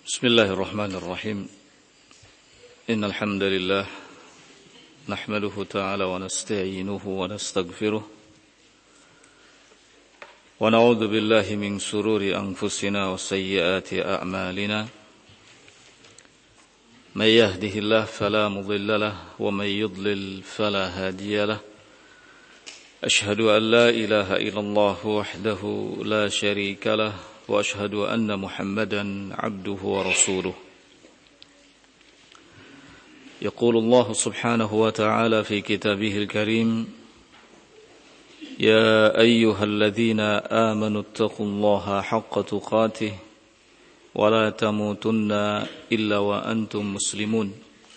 بسم الله الرحمن الرحيم إن الحمد لله نحمده تعالى ونستعينه ونستغفره ونعوذ بالله من شرور أنفسنا وسيئات أعمالنا من يهده الله فلا مضل له ومن يضلل فلا هادي له أشهد أن لا إله إلا الله وحده لا شريك له وأشهد أن محمدا عبده ورسوله يقول الله سبحانه وتعالى في كتابه الكريم يا أيها الذين آمنوا اتقوا الله حق تقاته ولا تموتن إلا وأنتم مسلمون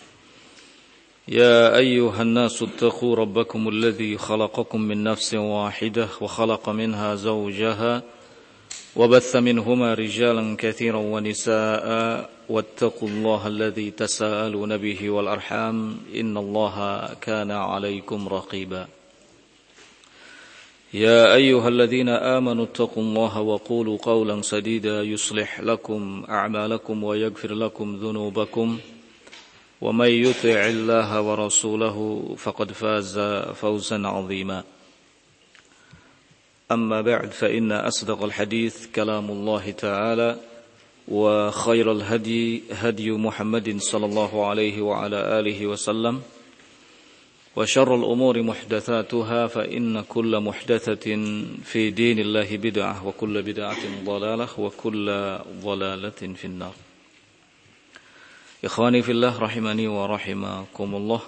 يا أيها الناس اتقوا ربكم الذي خلقكم من نفس واحدة وخلق منها زوجها وبث منهما رجالا كثيرا ونساء واتقوا الله الذي تساءلون به والأرحام إن الله كان عليكم رقيبا يا أيها الذين آمنوا اتقوا الله وقولوا قولا سديدا يصلح لكم أعمالكم ويغفر لكم ذنوبكم ومن يطع الله ورسوله فقد فاز فوزا عظيما أما بعد فإن أصدق الحديث كلام الله تعالى وخير الهدي هدي محمد صلى الله عليه وعلى آله وسلم وشر الأمور محدثاتها فإن كل محدثة في دين الله بدعة وكل بدعة ضلالة وكل ضلالة في النار إخواني في الله رحمني ورحمكم الله.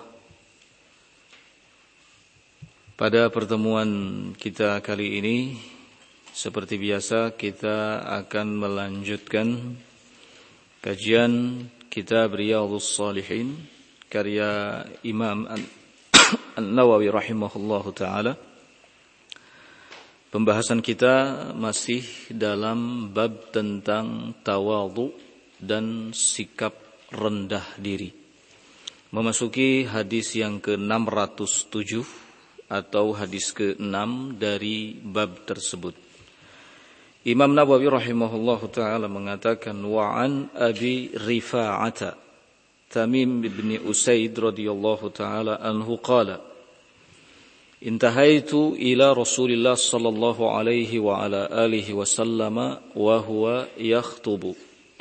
Pada pertemuan kita kali ini, seperti biasa kita akan melanjutkan kajian kitab Riyadhus Shalihin karya Imam An-Nawawi rahimahullahu ta'ala. Pembahasan kita masih dalam bab tentang tawadhu dan sikap rendah diri. Memasuki hadis yang ke-607 atau hadis ke-6 dari bab tersebut. Imam Nawawi rahimahullahu ta'ala mengatakan wa an Abi Rifa'ata Tamim bin Usaid radhiyallahu ta'ala anhu qala intahaitu ila Rasulillah sallallahu alaihi wa ala alihi wa sallama wa huwa yakhtubu.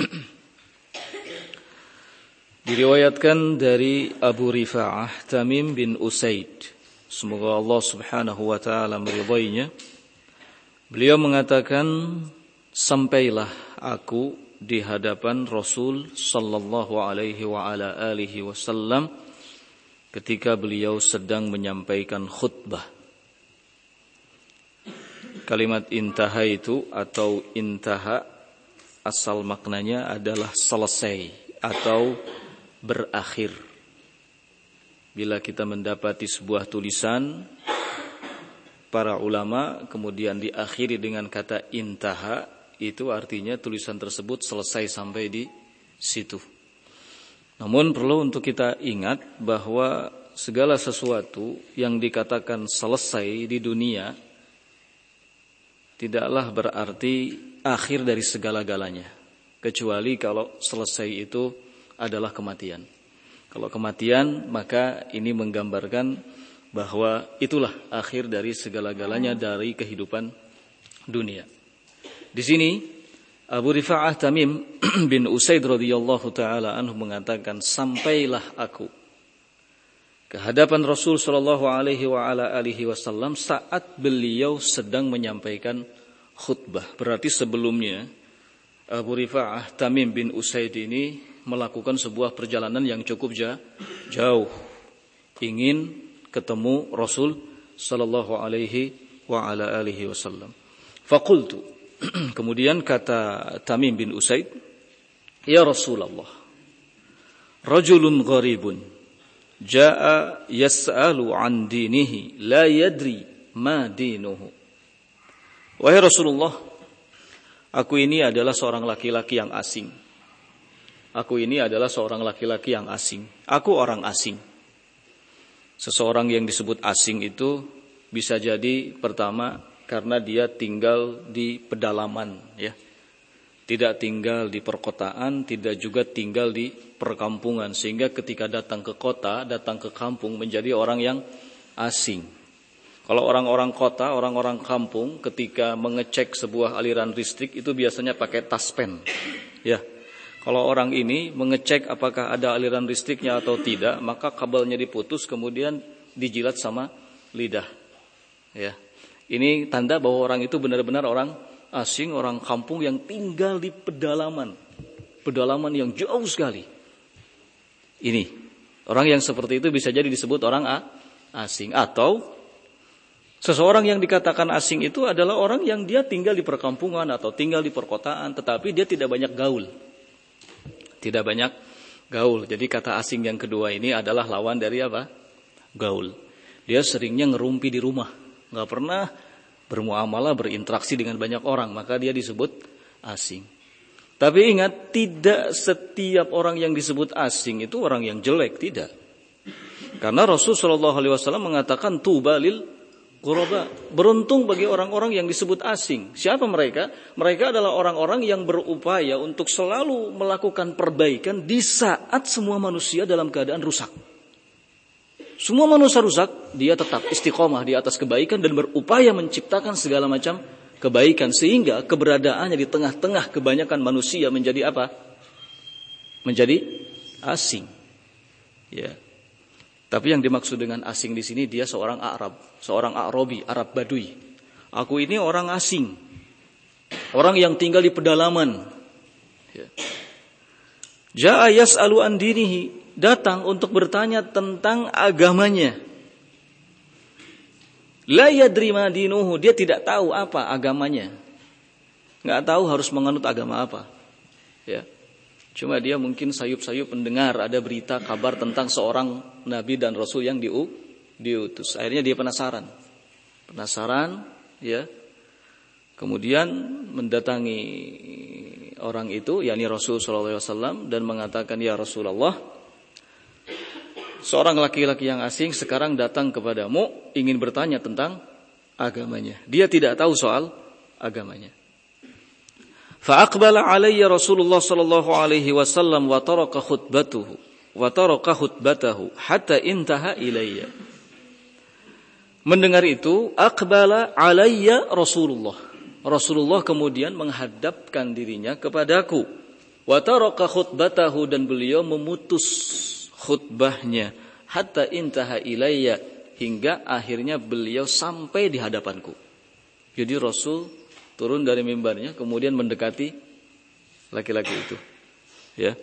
Diriwayatkan dari Abu Rifa'ah Tamim bin Usaid, semoga Allah subhanahu wa ta'ala meridainya. Beliau mengatakan, sampailah aku di hadapan Rasul sallallahu alaihi wa ala alihi wasallam ketika beliau sedang menyampaikan khutbah. Kalimat intaha itu atau intaha asal maknanya adalah selesai atau berakhir. Bila kita mendapati sebuah tulisan para ulama kemudian diakhiri dengan kata intaha, itu artinya tulisan tersebut selesai sampai di situ. Namun perlu untuk kita ingat bahwa segala sesuatu yang dikatakan selesai di dunia tidaklah berarti akhir dari segala-galanya, kecuali kalau selesai itu adalah kematian. Kalau kematian, maka ini menggambarkan bahwa itulah akhir dari segala-galanya dari kehidupan dunia. Di sini Abu Rifa'ah Tamim bin Usaid radhiyallahu taala anhu mengatakan, sampailah aku ke hadapan Rasul sallallahu alaihi wa ala alihi wasallam saat beliau sedang menyampaikan khutbah. Berarti sebelumnya Abu Rifa'ah Tamim bin Usaid ini melakukan sebuah perjalanan yang cukup jauh, ingin ketemu Rasul sallallahu alaihi wa ala alihi wasallam. Faqultu, kemudian kata Tamim bin Usaid, ya Rasulullah, rajulun gharibun jaa yas'alu an dinihi la yadri ma dinuhu. Wahai Rasulullah, aku ini adalah seorang laki-laki yang asing. Aku ini adalah seorang laki-laki yang asing. Aku orang asing. Seseorang yang disebut asing itu bisa jadi pertama karena dia tinggal di pedalaman, ya. Tidak tinggal di perkotaan, tidak juga tinggal di perkampungan. Sehingga ketika datang ke kota, datang ke kampung menjadi orang yang asing. Kalau orang-orang kota, orang-orang kampung ketika mengecek sebuah aliran listrik itu biasanya pakai taspen. Ya. Kalau orang ini mengecek apakah ada aliran listriknya atau tidak, maka kabelnya diputus kemudian dijilat sama lidah. Ya. Ini tanda bahwa orang itu benar-benar orang asing, orang kampung yang tinggal di pedalaman yang jauh sekali. Ini orang yang seperti itu bisa jadi disebut orang asing. Atau seseorang yang dikatakan asing itu adalah orang yang dia tinggal di perkampungan atau tinggal di perkotaan, tetapi dia tidak banyak gaul. Tidak banyak gaul. Jadi kata asing yang kedua ini adalah lawan dari apa? Gaul. Dia seringnya ngerumpi di rumah, nggak pernah bermuamalah, berinteraksi dengan banyak orang, maka dia disebut asing. Tapi ingat, tidak setiap orang yang disebut asing itu orang yang jelek, tidak. Karena Rasulullah SAW mengatakan tuba lil ghuraba, beruntung bagi orang-orang yang disebut asing. Siapa mereka? Mereka adalah orang-orang yang berupaya untuk selalu melakukan perbaikan di saat semua manusia dalam keadaan rusak. Semua manusia rusak, dia tetap istiqomah di atas kebaikan dan berupaya menciptakan segala macam kebaikan, sehingga keberadaannya di tengah-tengah kebanyakan manusia menjadi apa? Menjadi asing. Ya. Tapi yang dimaksud dengan asing di sini dia seorang Arab, seorang Arabi, Arab Badui. Aku ini orang asing, orang yang tinggal di pedalaman. Ja'a yas'alu an dinihi, datang untuk bertanya tentang agamanya. La yadri ma dinuhu, dia tidak tahu apa agamanya. Enggak tahu harus menganut agama apa. Ya. Cuma dia mungkin sayup-sayup mendengar ada berita kabar tentang seorang nabi dan rasul yang diutus. Akhirnya dia penasaran. Ya. Kemudian mendatangi orang itu, yakni Rasul sallallahu alaihi wasallam, dan mengatakan, "Ya Rasulullah, seorang laki-laki yang asing sekarang datang kepadamu ingin bertanya tentang agamanya." Dia tidak tahu soal agamanya. Fa aqbala alayya Rasulullah sallallahu alaihi wasallam wa taraka khutbatahu hatta intaha ilayya. Mendengar itu, aqbala alayya Rasulullah kemudian menghadapkan dirinya kepadaku. Wa taraka khutbatahu, dan beliau memutus khutbahnya hatta intaha ilayya, hingga akhirnya beliau sampai di hadapanku. Jadi Rasul turun dari mimbarnya kemudian mendekati laki-laki itu. Ya.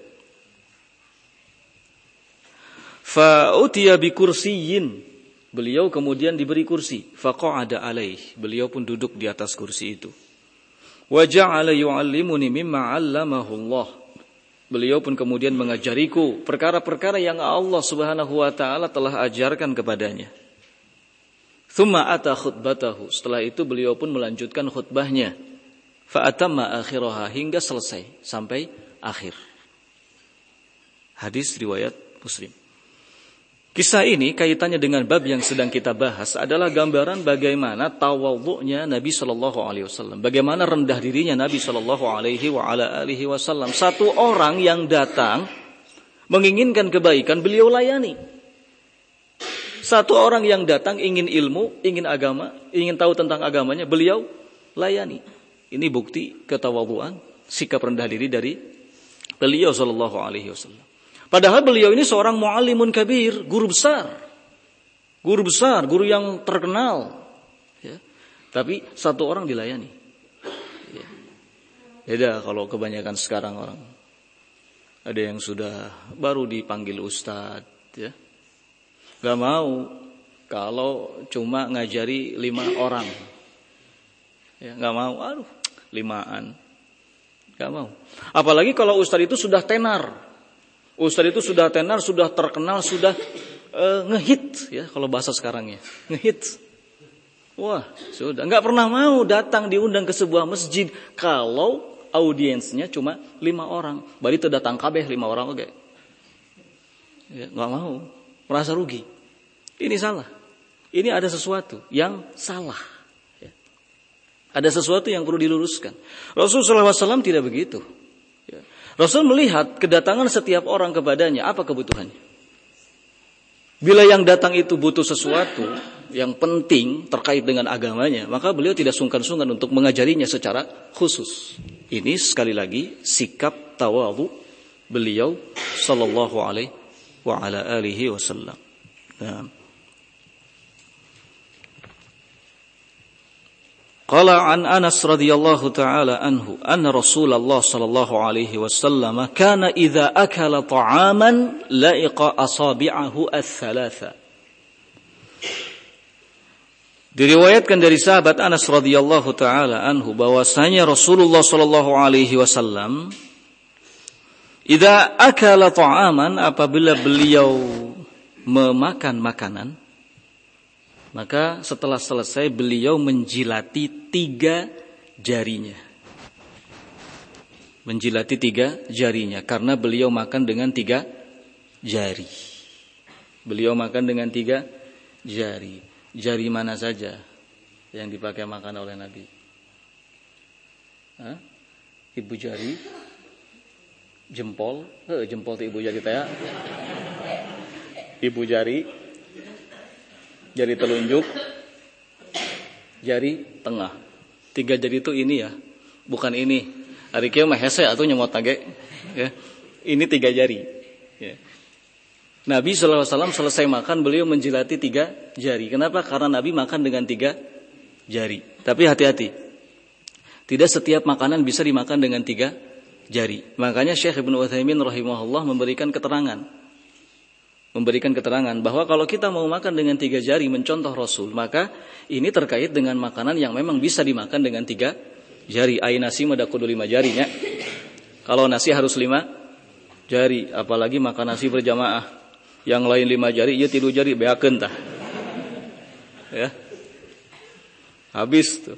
Fa utiya bi kursiyyin, beliau kemudian diberi kursi. Fa qa'ada alaih, beliau pun duduk di atas kursi itu. Wa ja'ala yu'allimuni mimma 'allamahu Allah, beliau pun kemudian mengajariku perkara-perkara yang Allah Subhanahu wa taala telah ajarkan kepadanya. Tsumma ata khutbatahu, setelah itu beliau pun melanjutkan khutbahnya. Fa atamma akhiraha, hingga selesai sampai akhir. Hadis riwayat Muslim. Kisah ini kaitannya dengan bab yang sedang kita bahas adalah gambaran bagaimana tawadhu'nya Nabi sallallahu alaihi wasallam, bagaimana rendah dirinya Nabi sallallahu alaihi wasallam. Satu orang yang datang menginginkan kebaikan, beliau layani. Satu orang yang datang ingin ilmu, ingin agama, ingin tahu tentang agamanya, beliau layani. Ini bukti ketawadhuan, sikap rendah diri dari beliau sallallahu alaihi wasallam. Padahal beliau ini seorang muallimun kabir, guru besar, guru yang terkenal. Ya. Tapi satu orang dilayani. Ya. Beda kalau kebanyakan sekarang orang. Ada yang sudah baru dipanggil ustadz, ya. Gak mau kalau cuma ngajari 5 orang. Ya, gak mau, 5-an. Gak mau. Apalagi kalau ustadz itu sudah tenar. Ustadz itu sudah tenar, sudah terkenal, sudah ngehit, ya kalau bahasa sekarangnya, ngehit. Wah, sudah nggak pernah mau datang diundang ke sebuah masjid kalau audiensnya cuma 5 orang. Bari itu datang kabeh 5 orang, oke. Ya, nggak mau, merasa rugi. Ini salah. Ini ada sesuatu yang salah. Ya. Ada sesuatu yang perlu diluruskan. Rasulullah SAW tidak begitu. Ya. Rasul melihat kedatangan setiap orang kepadanya, apa kebutuhannya. Bila yang datang itu butuh sesuatu yang penting terkait dengan agamanya, maka beliau tidak sungkan-sungkan untuk mengajarinya secara khusus. Ini sekali lagi sikap tawadhu beliau sallallahu alaihi wa ala alihi wasallam. Nah. Qala an Anas radhiyallahu ta'ala anhu anna Rasulullah sallallahu alaihi wasallam kana idza akala ta'aman la'iqa asabi'ahu ats-tsalatsa. Diriwayatkan dari sahabat Anas radhiyallahu ta'ala anhu bahwasanya Rasulullah sallallahu alaihi wasallam idza akala ta'aman, apabila beliau memakan makanan, maka setelah selesai beliau menjilati 3 jarinya. Menjilati 3 jarinya karena beliau makan dengan 3 jari. Beliau makan dengan 3 jari. Jari mana saja yang dipakai makan oleh Nabi? Hah? Ibu jari, jempol, jempol itu ibu jari teh. Ibu jari, jari telunjuk, jari tengah. 3 jari itu ini ya, bukan ini. Ari kieu mah hese atuh nyemot tage. Ya. Ini 3 jari. Ya. Nabi SAW selesai makan, beliau menjilati 3 jari. Kenapa? Karena Nabi makan dengan 3 jari. Tapi hati-hati. Tidak setiap makanan bisa dimakan dengan 3 jari. Makanya Syekh Ibnu Utsaimin rahimahullah memberikan keterangan bahwa kalau kita mau makan dengan 3 jari mencontoh Rasul, maka ini terkait dengan makanan yang memang bisa dimakan dengan 3 jari. Ai nasi mah da kudu 5 jarinya. Kalau nasi harus 5 jari, apalagi makan nasi berjamaah. Yang lain 5 jari, ieu 3 jari beakeun tah. Ya. Habis tuh.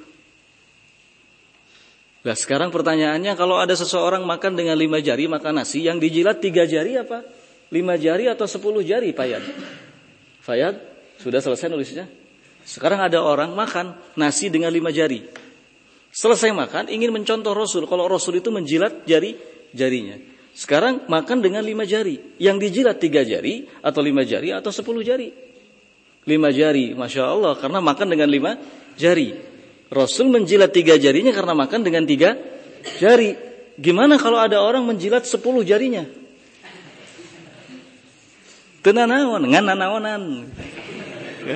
Nah, sekarang pertanyaannya, kalau ada seseorang makan dengan 5 jari makan nasi, yang dijilat 3 jari apa? 5 jari atau 10 jari, Fayad? Fayad, sudah selesai nulisnya? Sekarang ada orang makan nasi dengan 5 jari. Selesai makan, ingin mencontoh Rasul. Kalau Rasul itu menjilat jari-jarinya. Sekarang makan dengan 5 jari. Yang dijilat 3 jari, atau 5 jari, atau 10 jari. 5 jari, Masya Allah, karena makan dengan 5 jari. Rasul menjilat 3 jarinya karena makan dengan 3 jari. Gimana kalau ada orang menjilat 10 jarinya? Tenanawan, ngananawanan. Ya.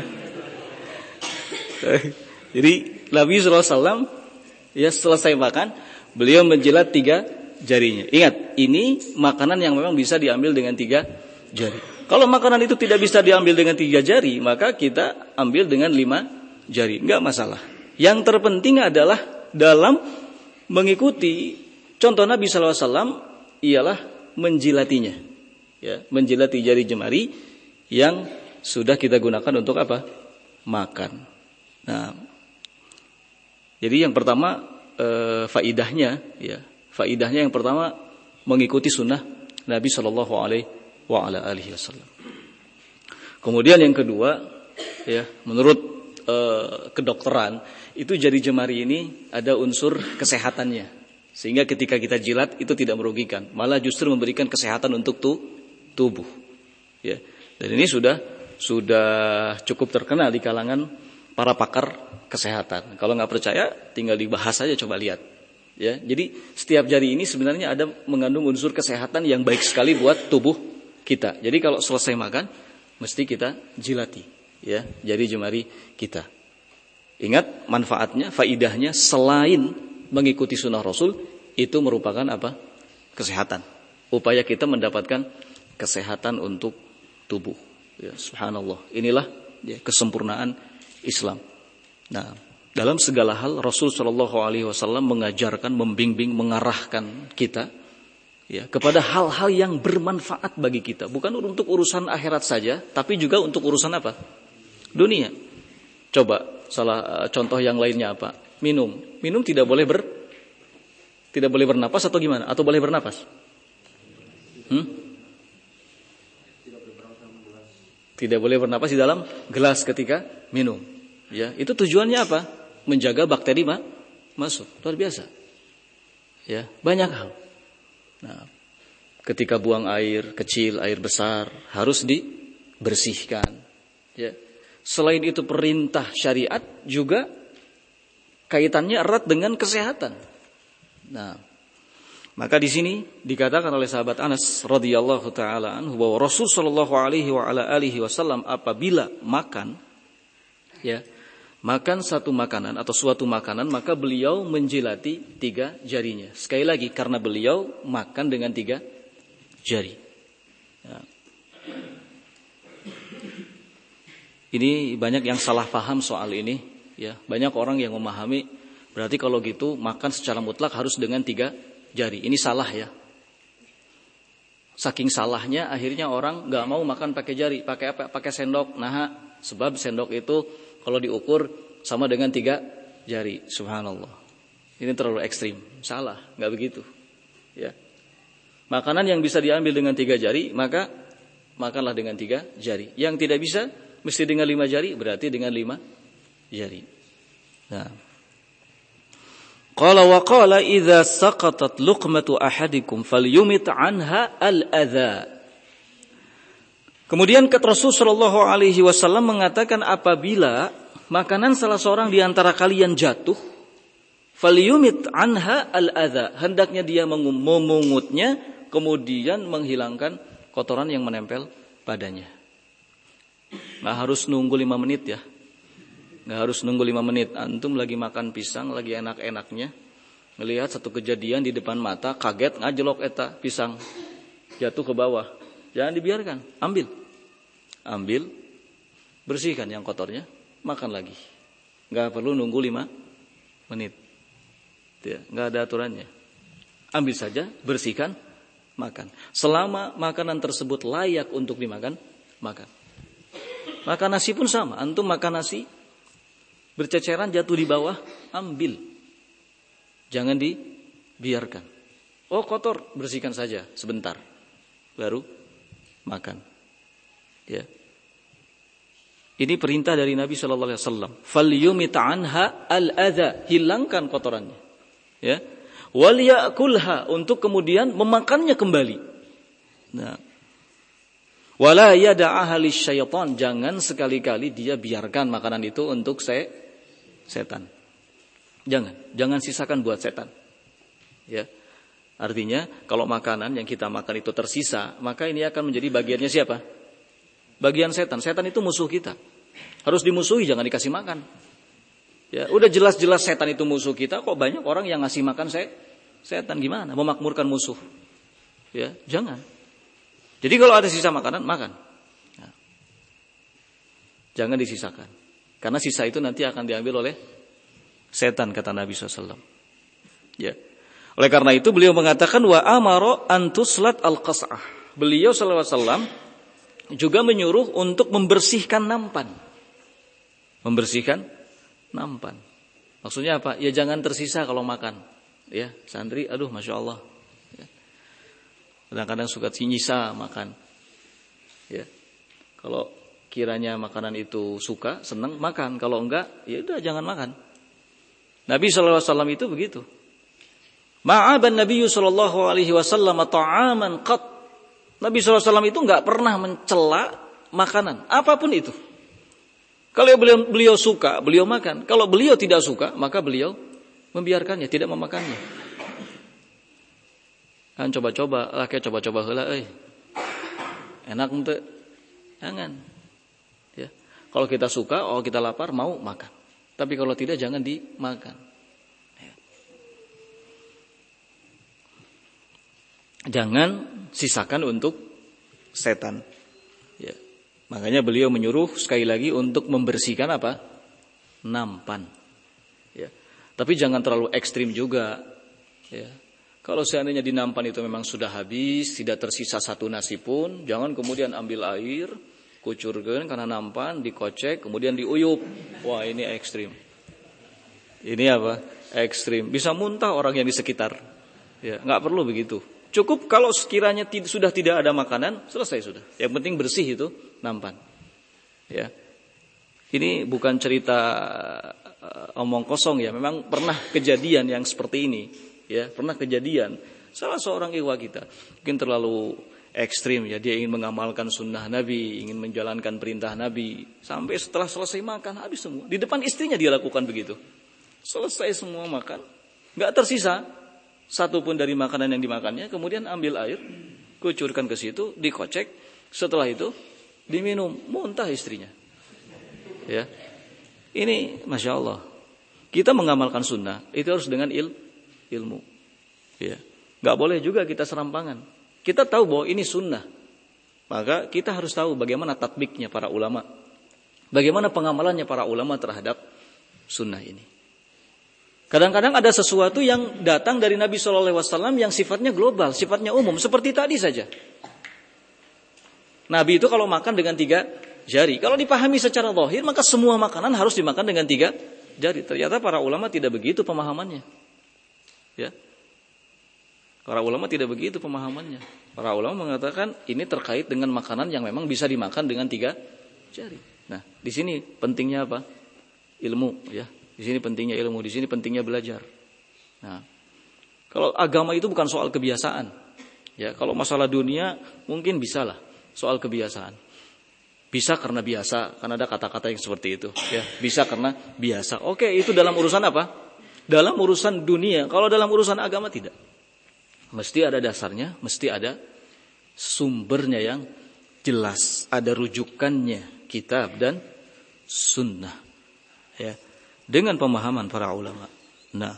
Jadi Nabi SAW ya selesai makan, beliau menjilat 3 jarinya. Ingat, ini makanan yang memang bisa diambil dengan 3 jari. Kalau makanan itu tidak bisa diambil dengan 3 jari, maka kita ambil dengan 5 jari. Enggak masalah. Yang terpenting adalah dalam mengikuti contoh Nabi SAW ialah menjilatinya. Ya, menjilati jari jemari yang sudah kita gunakan untuk apa? Makan. Nah, jadi yang pertama faidahnya, ya, faidahnya yang pertama mengikuti sunnah Nabi Shallallahu Alaihi Wasallam. Kemudian yang kedua, ya, menurut kedokteran itu jari jemari ini ada unsur kesehatannya, sehingga ketika kita jilat itu tidak merugikan, malah justru memberikan kesehatan untuk tubuh. Ya. Dan ini sudah cukup terkenal di kalangan para pakar kesehatan. Kalau nggak percaya, tinggal dibahas saja, coba lihat. Ya, jadi setiap jari ini sebenarnya ada mengandung unsur kesehatan yang baik sekali buat tubuh kita. Jadi kalau selesai makan, mesti kita jilati, ya, jari jemari kita. Ingat manfaatnya, faidahnya selain mengikuti sunnah Rasul, itu merupakan apa? Kesehatan. Upaya kita mendapatkan kesehatan untuk tubuh. Ya, subhanallah. Inilah ya, kesempurnaan Islam. Nah, dalam segala hal Rasul Shallallahu Alaihi Wasallam mengajarkan, membimbing, mengarahkan kita ya kepada hal-hal yang bermanfaat bagi kita. Bukan untuk urusan akhirat saja, tapi juga untuk urusan apa? Dunia. Coba contoh yang lainnya apa? Minum tidak boleh bernapas atau gimana? Atau boleh bernapas? Tidak boleh bernapas di dalam gelas ketika minum. Ya, itu tujuannya apa? Menjaga bakteri masuk. Luar biasa. Ya, banyak hal. Nah, ketika buang air kecil, air besar harus dibersihkan. Ya. Selain itu perintah syariat juga kaitannya erat dengan kesehatan. Nah, maka di sini dikatakan oleh sahabat Anas radhiyallahu taala anhu bahwa Rasul sallallahu alaihi wasallam apabila makan, ya, makan satu makanan atau suatu makanan, maka beliau menjilati 3 jarinya. Sekali lagi, karena beliau makan dengan 3 jari. Ya. Ini banyak yang salah paham soal ini. Ya, banyak orang yang memahami berarti kalau gitu makan secara mutlak harus dengan 3 jari. Ini salah ya. Saking salahnya akhirnya orang nggak mau makan pakai jari, pakai apa? Pakai sendok. Nah, sebab sendok itu kalau diukur sama dengan 3 jari. Subhanallah. Ini terlalu ekstrim. Salah, nggak begitu. Ya. Makanan yang bisa diambil dengan 3 jari, maka makanlah dengan 3 jari. Yang tidak bisa, mesti dengan 5 jari, berarti dengan 5 jari. Nah. Qala wa qala idza saqatat luqmatu ahadikum falyumit anha al-adha. Kemudian kata Rasul sallallahu alaihi wasallam mengatakan apabila makanan salah seorang di antara kalian jatuh, falyumit anha al-adha, hendaknya dia memungutnya kemudian menghilangkan kotoran yang menempel padanya. Nggak harus nunggu 5 menit ya. Nggak harus nunggu 5 menit. Antum lagi makan pisang, lagi enak-enaknya, ngelihat satu kejadian di depan mata, kaget ngajelok eta pisang jatuh ke bawah. Jangan dibiarkan, ambil, bersihkan yang kotornya, makan lagi. Nggak perlu nunggu 5 menit. Ya, nggak ada aturannya. Ambil saja, bersihkan, makan. Selama makanan tersebut layak untuk dimakan, makan. Makan nasi pun sama. Antum makan nasi, berceceran jatuh di bawah, ambil. Jangan dibiarkan. Oh kotor, bersihkan saja sebentar. Baru makan. Ya. Ini perintah dari Nabi sallallahu alaihi wasallam. Falyumit anha al-adha, hilangkan kotorannya. Ya. Wal ya'kulha, untuk kemudian memakannya kembali. Nah. Wala yada'aha lisyaitan, jangan sekali-kali dia biarkan makanan itu untuk setan. Jangan sisakan buat setan. Ya. Artinya kalau makanan yang kita makan itu tersisa, maka ini akan menjadi bagiannya siapa? Bagian setan. Setan itu musuh kita. Harus dimusuhi, jangan dikasih makan. Ya, udah jelas-jelas setan itu musuh kita, kok banyak orang yang ngasih makan setan, gimana? Memakmurkan musuh. Ya, jangan. Jadi kalau ada sisa makanan, makan. Nah, jangan disisakan. Karena sisa itu nanti akan diambil oleh setan, kata Nabi SAW. Ya. Oleh karena itu beliau mengatakan wa amara an tuslat al-qas'ah. Beliau sallallahu alaihi wasallam juga menyuruh untuk membersihkan nampan. Membersihkan nampan. Maksudnya apa? Ya jangan tersisa kalau makan. Ya, santri, aduh Masya Allah. Ya. Kadang-kadang suka nyisa makan. Ya. Kalau kiranya makanan itu suka, senang, makan. Kalau enggak, ya udah jangan makan. Nabi sallallahu alaihi wasallam itu begitu. Ma'aban Nabi sallallahu alaihi wasallam ta'aman qat. Nabi sallallahu alaihi wasallam itu enggak pernah mencela makanan, apapun itu. Kalau beliau suka, beliau makan. Kalau beliau tidak suka, maka beliau membiarkannya, tidak memakannya. Kan coba-coba, coba-coba heula euy. Enak henteu? Jangan. Ya. Kalau kita suka, kita lapar, mau makan. Tapi kalau tidak, jangan dimakan. Ya. Jangan sisakan untuk setan. Ya. Makanya beliau menyuruh sekali lagi untuk membersihkan apa? Nampan. Ya. Tapi jangan terlalu ekstrim juga. Ya. Kalau seandainya di nampan itu memang sudah habis, tidak tersisa satu nasi pun, jangan kemudian ambil air, kucurkan karena nampan, dikocek, kemudian diuyup. Wah, ini ekstrim. Ini apa? Ekstrim. Bisa muntah orang yang di sekitar. Ya, nggak perlu begitu. Cukup kalau sekiranya sudah tidak ada makanan, selesai sudah. Yang penting bersih itu nampan. Ya. Ini bukan cerita omong kosong ya, memang pernah kejadian yang seperti ini ya, pernah kejadian salah seorang ikhwah kita mungkin terlalu ekstrim ya, dia ingin mengamalkan sunnah Nabi, ingin menjalankan perintah Nabi, sampai setelah selesai makan habis semua, di depan istrinya dia lakukan begitu, selesai semua makan, nggak tersisa satu pun dari makanan yang dimakannya, kemudian ambil air, kucurkan ke situ, dikocek, setelah itu diminum, muntah istrinya. Ya, ini masya Allah. Kita mengamalkan sunnah itu harus dengan ilmu. Ya, nggak boleh juga kita serampangan. Kita tahu bahwa ini sunnah, maka kita harus tahu bagaimana tatbiknya para ulama, bagaimana pengamalannya para ulama terhadap sunnah ini. Kadang-kadang ada sesuatu yang datang dari Nabi SAW yang sifatnya global, sifatnya umum, seperti tadi saja. Nabi itu kalau makan dengan 3 jari. Kalau dipahami secara zahir, maka semua makanan harus dimakan dengan 3 jari. Ternyata para ulama tidak begitu pemahamannya. Ya. Para ulama tidak begitu pemahamannya. Para ulama mengatakan ini terkait dengan makanan yang memang bisa dimakan dengan 3 jari. Nah, di sini pentingnya apa? Ilmu, ya. Di sini pentingnya ilmu, di sini pentingnya belajar. Nah, kalau agama itu bukan soal kebiasaan. Ya, kalau masalah dunia mungkin bisalah soal kebiasaan. Bisa karena biasa, karena ada kata-kata yang seperti itu. Ya, bisa karena biasa. Oke, itu dalam urusan apa? Dalam urusan dunia. Kalau dalam urusan agama tidak. Mesti ada dasarnya, mesti ada sumbernya yang jelas, ada rujukannya, kitab dan sunnah. Ya, dengan pemahaman para ulama. Nah,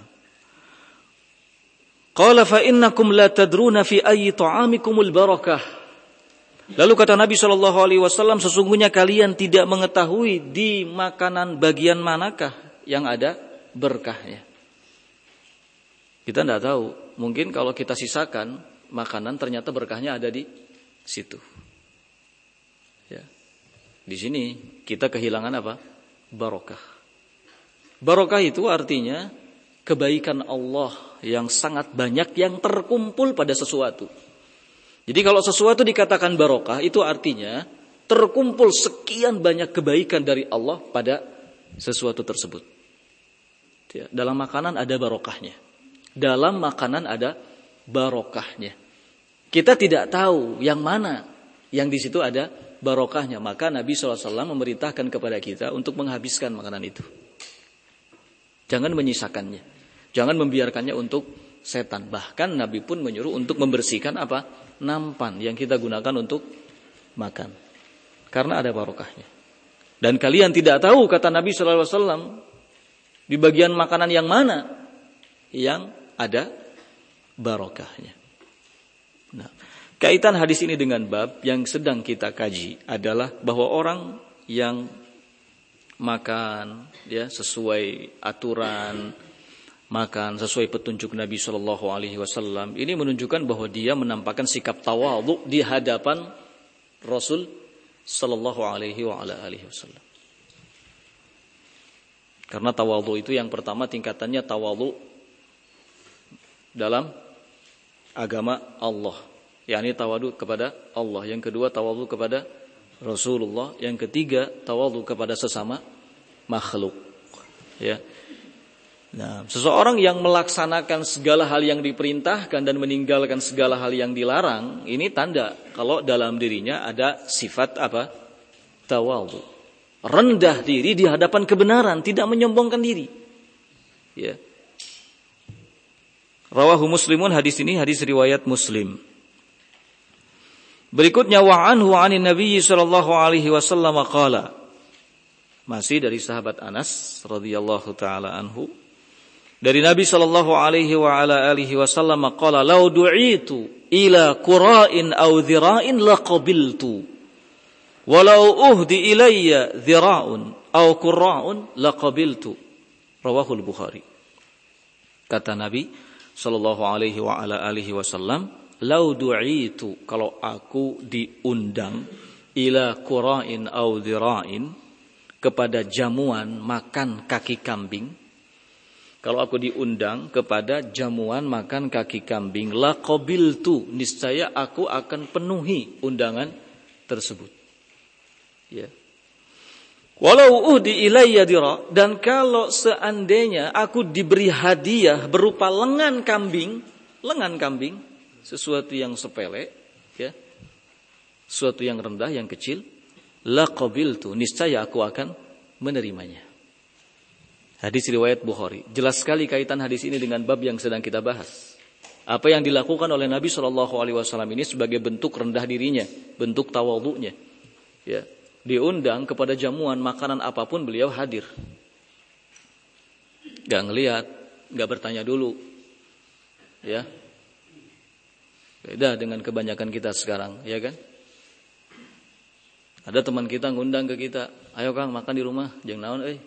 qala fa innakum la tadruna fi ayyi ta'amikumul barakah. Lalu kata Nabi SAW, sesungguhnya kalian tidak mengetahui di makanan bagian manakah yang ada berkahnya. Kita tidak tahu. Mungkin kalau kita sisakan makanan, ternyata berkahnya ada di situ. Ya. Di sini kita kehilangan apa? Barokah. Barokah itu artinya kebaikan Allah yang sangat banyak yang terkumpul pada sesuatu. Jadi kalau sesuatu dikatakan barokah, itu artinya terkumpul sekian banyak kebaikan dari Allah pada sesuatu tersebut. Ya, dalam makanan ada barokahnya. Dalam makanan ada barokahnya. Kita tidak tahu yang mana yang di situ ada barokahnya. Maka Nabi SAW memerintahkan kepada kita untuk menghabiskan makanan itu. Jangan menyisakannya. Jangan membiarkannya untuk setan. Bahkan Nabi pun menyuruh untuk membersihkan apa? Nampan yang kita gunakan untuk makan. Karena ada barokahnya. Dan kalian tidak tahu, kata Nabi SAW, di bagian makanan yang mana yang ada barokahnya. Nah, kaitan hadis ini dengan bab yang sedang kita kaji adalah bahwa orang yang makan ya sesuai aturan, makan sesuai petunjuk Nabi SAW, ini menunjukkan bahwa dia menampakkan sikap tawadhu di hadapan Rasul Sallallahu Alaihi Wasallam. Karena tawadhu itu yang pertama tingkatannya tawadhu dalam agama Allah, yakni tawadhu kepada Allah. Yang kedua tawadhu kepada Rasulullah. Yang ketiga tawadhu kepada sesama makhluk. Ya. Nah, seseorang yang melaksanakan segala hal yang diperintahkan dan meninggalkan segala hal yang dilarang, ini tanda kalau dalam dirinya ada sifat apa? Tawadhu. Rendah diri di hadapan kebenaran, tidak menyombongkan diri. Ya. Rawahu Muslimun, hadis ini hadis riwayat Muslim. Berikutnya wa anhu 'anin Nabi sallallahu alaihi wasallam qala. Masih dari sahabat Anas radhiyallahu taala anhu. Dari Nabi sallallahu alaihi wa ala alihi wasallam qala law du'itu ila qura'in aw dhira'in laqabiltu walau uhdi ilayya dhira'un aw qura'un laqabiltu. Rawahul Bukhari. Kata Nabi sallallahu alaihi wa ala alihi wasallam, law du'itu, kalau aku diundang ila qura'in aw dhira'in, kepada jamuan makan kaki kambing. Kalau aku diundang kepada jamuan makan kaki kambing, laqabiltu, niscaya aku akan penuhi undangan tersebut. Ya. Walau uhdi ilayya dira, dan kalau seandainya aku diberi hadiah berupa lengan kambing, sesuatu yang sepele, ya, sesuatu yang rendah, yang kecil, la qabiltu, niscaya aku akan menerimanya. Hadis riwayat Bukhari. Jelas sekali kaitan hadis ini dengan bab yang sedang kita bahas. Apa yang dilakukan oleh Nabi SAW ini sebagai bentuk rendah dirinya, bentuk tawadhu'nya. Ya, diundang kepada jamuan makanan apapun beliau hadir. Gak ngelihat, gak bertanya dulu. Ya. Beda dengan kebanyakan kita sekarang, ya kan? Ada teman kita ngundang ke kita, ayo Kang makan di rumah, jangan naon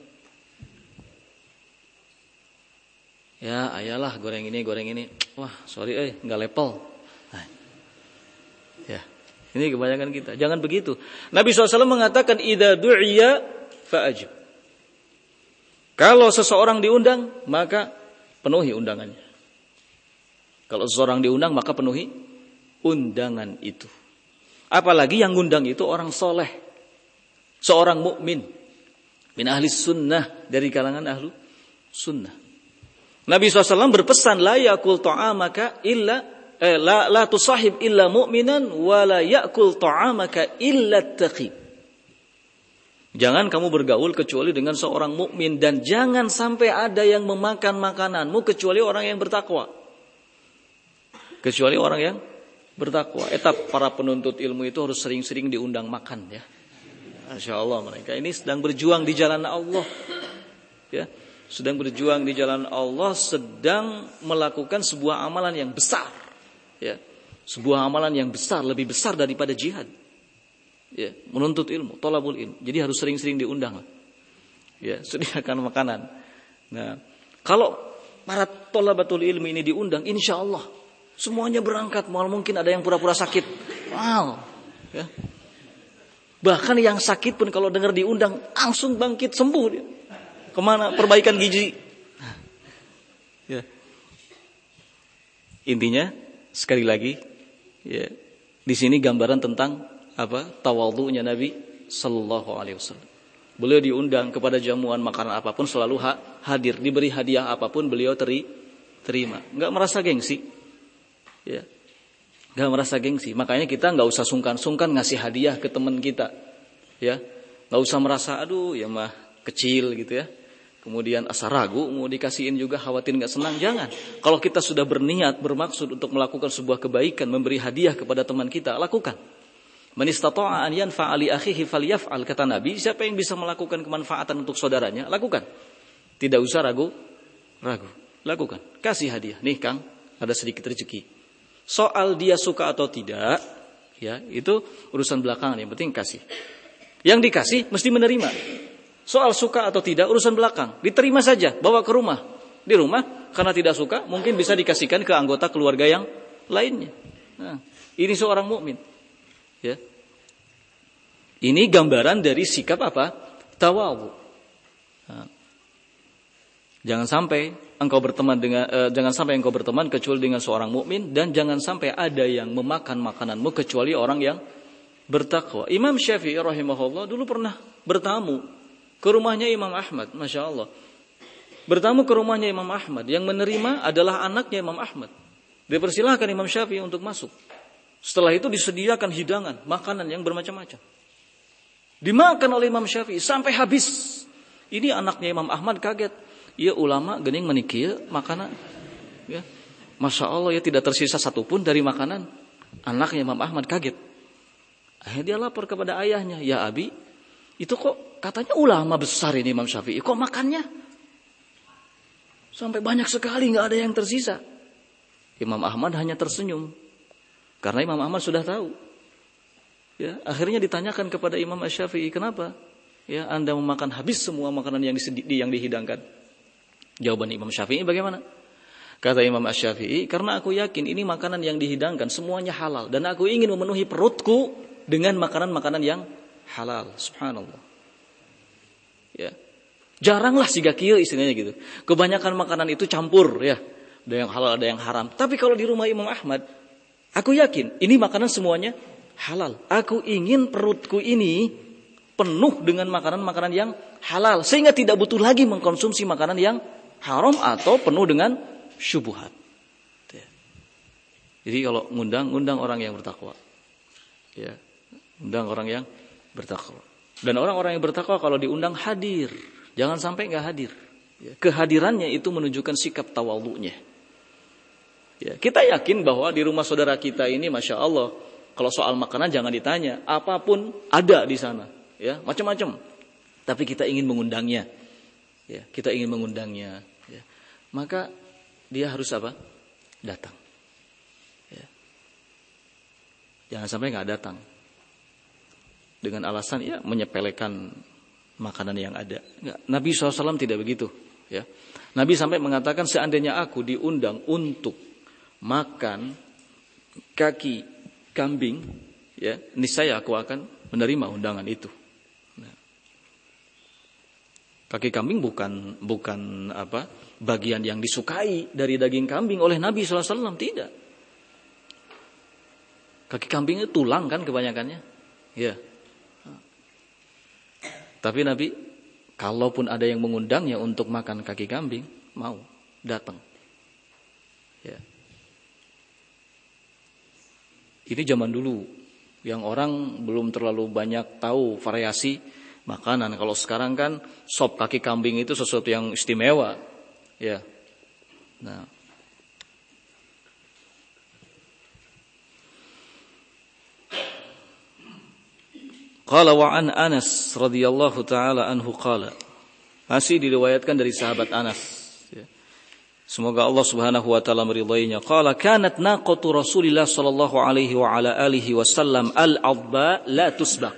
Ya, ayalah goreng ini. Wah, sorry enggak level. Nah. Ya. Ini kebanyakan kita. Jangan begitu. Nabi SAW mengatakan idza du'iya fa'ajib. Kalau seseorang diundang, maka penuhi undangannya. Kalau seseorang diundang, maka penuhi undangan itu. Apalagi yang ngundang itu orang soleh, seorang mukmin, min ahli sunnah, dari kalangan ahlu sunnah. Nabi SAW berpesan, la yakul ta'amaka illa la tusahib illa mu'minan wa la yakul ta'amaka illa taqi. Jangan kamu bergaul kecuali dengan seorang mukmin, dan jangan sampai ada yang memakan makananmu kecuali orang yang bertakwa. Kecuali orang yang bertakwa. Para penuntut ilmu itu harus sering-sering diundang makan, ya. Masya Allah, mereka ini sedang berjuang di jalan Allah, ya. Sedang berjuang di jalan Allah, sedang melakukan sebuah amalan yang besar, ya. Sebuah amalan yang besar, lebih besar daripada jihad, ya. Menuntut ilmu, thalabul ilmu. Jadi harus sering-sering diundang, ya. Sediakan makanan. Nah, kalau para thalabatul ilmi ini diundang, insya Allah semuanya berangkat. Malah mungkin ada yang pura-pura sakit. Wow, ya. Bahkan yang sakit pun kalau dengar diundang langsung bangkit sembuh dia. Kemana? Perbaikan gigi. Ya. Intinya sekali lagi, ya, di sini gambaran tentang apa? Tawadhu'nya Nabi sallallahu alaihi wasallam. Beliau diundang kepada jamuan makanan apapun selalu hadir, diberi hadiah apapun beliau terima. Enggak merasa gengsi. Ya. Enggak merasa gengsi. Makanya kita enggak usah sungkan-sungkan ngasih hadiah ke teman kita. Ya. Enggak usah merasa aduh ya mah kecil gitu ya. Kemudian asa ragu mau dikasihin juga khawatir enggak senang, jangan. Kalau kita sudah berniat, bermaksud untuk melakukan sebuah kebaikan, memberi hadiah kepada teman kita, lakukan. Man istata'a an yanfa'a li akhihi falyaf'al, kata Nabi, siapa yang bisa melakukan kemanfaatan untuk saudaranya, lakukan. Tidak usah ragu. Lakukan. Kasih hadiah. Nih Kang, ada sedikit rezeki. Soal dia suka atau tidak, ya, itu urusan belakangan, yang penting kasih. Yang dikasih mesti menerima. Soal suka atau tidak urusan belakang, diterima saja, bawa ke rumah. Di rumah karena tidak suka mungkin bisa dikasihkan ke anggota keluarga yang lainnya. Nah, ini seorang mukmin. Ya. Ini gambaran dari sikap apa? Tawadhu. Nah, jangan sampai engkau berteman kecuali dengan seorang mukmin, dan jangan sampai ada yang memakan makananmu kecuali orang yang bertakwa. Imam Syafi'i rahimahullah dulu pernah bertamu ke rumahnya Imam Ahmad, Masya Allah. Bertamu ke rumahnya Imam Ahmad, yang menerima adalah anaknya Imam Ahmad. Dipersilahkan Imam Syafi'i untuk masuk. Setelah itu disediakan hidangan, makanan yang bermacam-macam. Dimakan oleh Imam Syafi'i sampai habis. Ini anaknya Imam Ahmad kaget. Ya ulama gening menikir makanan. Ya. Masya Allah, ya tidak tersisa satupun dari makanan. Anaknya Imam Ahmad kaget. Akhirnya dia lapor kepada ayahnya, ya Abi, itu kok katanya ulama besar ini Imam Syafi'i, kok makannya sampai banyak sekali, nggak ada yang tersisa. Imam Ahmad hanya tersenyum karena Imam Ahmad sudah tahu. Ya, akhirnya ditanyakan kepada Imam Syafi'i, kenapa? Ya, Anda memakan habis semua makanan yang dihidangkan. Jawaban Imam Syafi'i bagaimana? Kata Imam Syafi'i, karena aku yakin ini makanan yang dihidangkan semuanya halal, dan aku ingin memenuhi perutku dengan makanan-makanan yang halal. Subhanallah. Ya. Jaranglah siga kieu istilahnya gitu. Kebanyakan makanan itu campur, ya. Ada yang halal, ada yang haram. Tapi kalau di rumah Imam Ahmad, aku yakin ini makanan semuanya halal. Aku ingin perutku ini penuh dengan makanan-makanan yang halal sehingga tidak butuh lagi mengkonsumsi makanan yang haram atau penuh dengan syubhat. Jadi kalau ngundang orang yang bertakwa. Ya, undang orang yang bertakwa. Dan orang-orang yang bertakwa kalau diundang hadir, jangan sampai enggak hadir. Ya, kehadirannya itu menunjukkan sikap tawadhu'nya. Ya, kita yakin bahwa di rumah saudara kita ini Masya Allah, kalau soal makanan jangan ditanya, apapun ada di sana, ya, macam-macam. Tapi kita ingin mengundangnya, ya, kita ingin mengundangnya, ya. Maka dia harus apa? Datang. Ya. Jangan sampai nggak datang dengan alasan ya menyepelekan makanan yang ada. Nggak. Nabi SAW tidak begitu, ya. Nabi sampai mengatakan seandainya aku diundang untuk makan kaki kambing, ya, niscaya aku akan menerima undangan itu. Nah, kaki kambing bukan apa bagian yang disukai dari daging kambing oleh Nabi SAW, tidak. Kaki kambing itu tulang kan kebanyakannya, ya. Tapi Nabi, kalaupun ada yang mengundangnya untuk makan kaki kambing, mau datang, ya. Ini zaman dulu yang orang belum terlalu banyak tahu variasi makanan. Kalau sekarang kan sop kaki kambing itu sesuatu yang istimewa, ya. Nah, qala wa an Anas radhiyallahu taala anhu qala, masih diriwayatkan dari sahabat Anas. Semoga Allah Subhanahu wa taala meridainya. Qala kanat naqatu Rasulillah sallallahu alaihi wa ala alihi wasallam al-adba la tusbaq.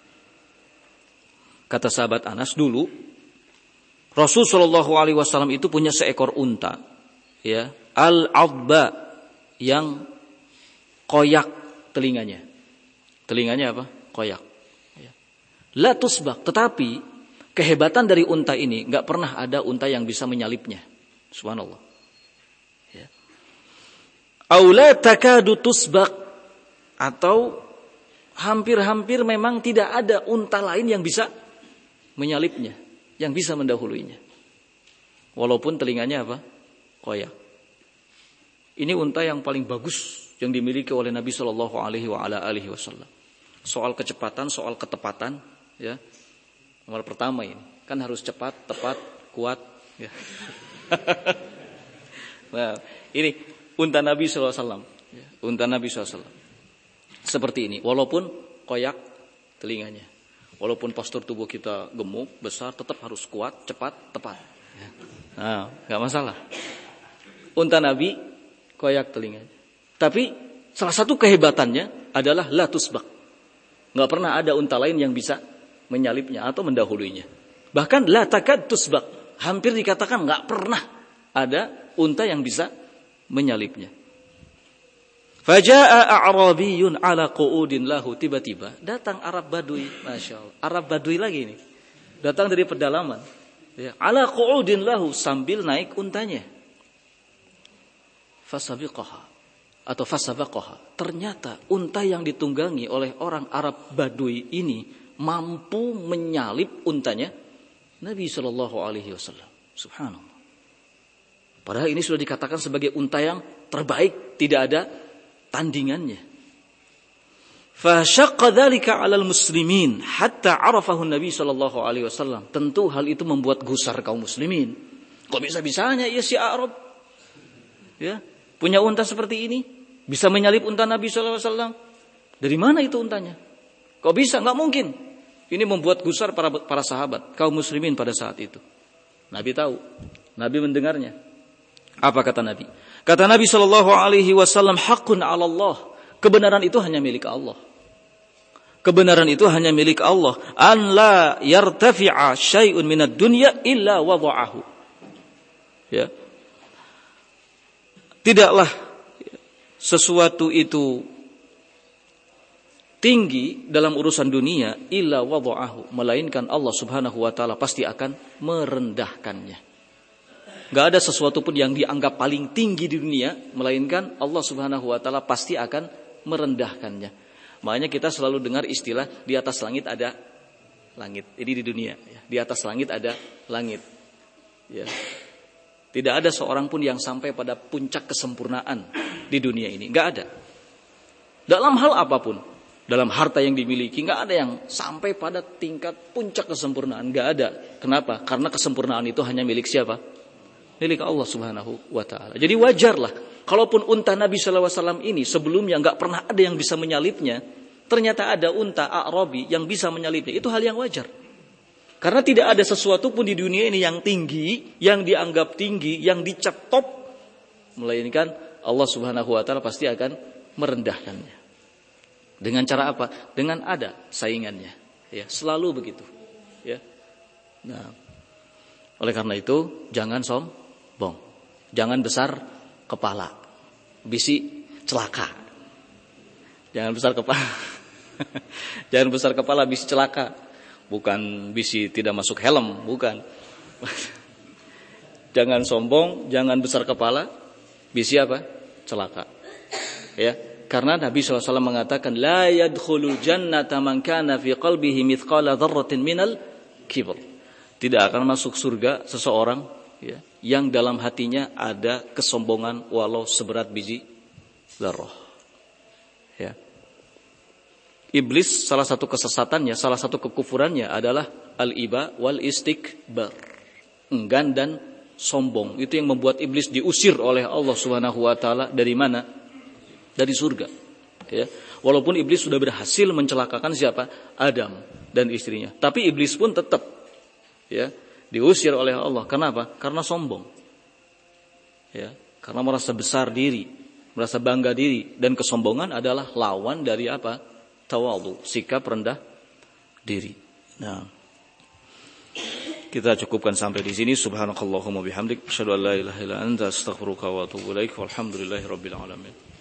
Kata sahabat Anas, dulu Rasul sallallahu alaihi wasallam itu punya seekor unta, ya, al-adba, yang koyak telinganya. Telinganya apa? Koyak. Ya. La tusbaq, tetapi kehebatan dari unta ini enggak pernah ada unta yang bisa menyalipnya. Subhanallah. Ya. Aula takadu tusbaq, atau hampir-hampir memang tidak ada unta lain yang bisa menyalipnya, yang bisa mendahuluinya. Walaupun telinganya apa? Koyak. Ini unta yang paling bagus yang dimiliki oleh Nabi Shallallahu Alaihi Wasallam. Soal kecepatan, soal ketepatan, ya. Nomor pertama ini kan harus cepat, tepat, kuat, ya. Nah, ini unta Nabi SAW, unta Nabi SAW seperti ini. Walaupun koyak telinganya, walaupun postur tubuh kita gemuk, besar, tetap harus kuat, cepat, tepat. Nah, nggak masalah. Unta Nabi koyak telinganya. Tapi salah satu kehebatannya adalah la tusbaq. Nggak pernah ada unta lain yang bisa menyalipnya atau mendahuluinya. Bahkan la takad tusbaq. Hampir dikatakan nggak pernah ada unta yang bisa menyalipnya. Faja'a a'rabiyun ala qu'udin lahu, tiba-tiba datang Arab Badui, Masya Allah. Arab Badui lagi ini. Datang dari pedalaman. Ya, ala qu'udin lahu, sambil naik untanya. Fasabiqaha atau fasabaqaha. Ternyata unta yang ditunggangi oleh orang Arab Badui ini mampu menyalip untanya Nabi Shallallahu Alaihi Wasallam. Subhanallah. Padahal ini sudah dikatakan sebagai unta yang terbaik, tidak ada tandingannya. Fashaqqa dzalika 'alal muslimin hatta 'arafahu Nabi Shallallahu Alaihi Wasallam. Tentu hal itu membuat gusar kaum muslimin. Kok bisa-bisanya ya si Arab, ya, punya unta seperti ini, bisa menyalip unta Nabi Shallallahu Alaihi Wasallam? Dari mana itu untanya? Kok bisa? Nggak mungkin. Ini membuat gusar para sahabat, kaum muslimin pada saat itu. Nabi tahu, Nabi mendengarnya. Apa kata Nabi? Kata Nabi Shallallahu Alaihi Wasallam, hakun 'ala Allah. Kebenaran itu hanya milik Allah. Kebenaran itu hanya milik Allah. An la yartafi'a syai'un minad dunya illa wada'ahu. Ya. Tidaklah sesuatu itu tinggi dalam urusan dunia illa wada'ahu, melainkan Allah Subhanahu wa taala pasti akan merendahkannya. Enggak ada sesuatu pun yang dianggap paling tinggi di dunia melainkan Allah Subhanahu wa taala pasti akan merendahkannya. Makanya kita selalu dengar istilah di atas langit ada langit. Ini di dunia. Ya. Di atas langit ada langit. Ya. Tidak ada seorang pun yang sampai pada puncak kesempurnaan di dunia ini. Nggak ada. Dalam hal apapun. Dalam harta yang dimiliki, nggak ada yang sampai pada tingkat puncak kesempurnaan. Nggak ada. Kenapa? Karena kesempurnaan itu hanya milik siapa? Milik Allah Subhanahu wa Ta'ala. Jadi wajarlah, kalaupun unta Nabi SAW ini sebelumnya nggak pernah ada yang bisa menyalipnya, ternyata ada unta A'rabi yang bisa menyalipnya. Itu hal yang wajar. Karena tidak ada sesuatu pun di dunia ini yang tinggi, yang dianggap tinggi, yang dicap top, melainkan Allah Subhanahu wa Ta'ala pasti akan merendahkannya. Dengan cara apa? Dengan ada saingannya. Ya, selalu begitu. Ya. Nah, oleh karena itu jangan sombong, jangan besar kepala, bisi celaka. Jangan besar kepala, jangan besar kepala bisi celaka. Bukan bisi tidak masuk helm, bukan. Jangan sombong, jangan besar kepala, bisi apa? Celaka. Ya. Karena Nabi SAW mengatakan la yadkhulul jannata man kana fi qalbihi mithqala dzarratin minal kibr. Tidak akan masuk surga seseorang ya, yang dalam hatinya ada kesombongan walau seberat biji zarrah. Ya. Iblis salah satu kesesatannya, salah satu kekufurannya adalah al-iba wal istikbar. Enggan dan sombong. Itu yang membuat iblis diusir oleh Allah Subhanahu wa Ta'ala dari mana? Dari surga. Ya. Walaupun iblis sudah berhasil mencelakakan siapa? Adam dan istrinya. Tapi iblis pun tetap ya, diusir oleh Allah. Kenapa? Karena sombong. Ya, karena merasa besar diri, merasa bangga diri, dan kesombongan adalah lawan dari apa? Tawadhu, sikap rendah diri. Nah, kita cukupkan sampai di sini. Subhanakallahumma bihamdik, asyhadu an la ilaha illa anta, astaghfiruka wa atubu ilaik. Walhamdulillahirabbil alamin.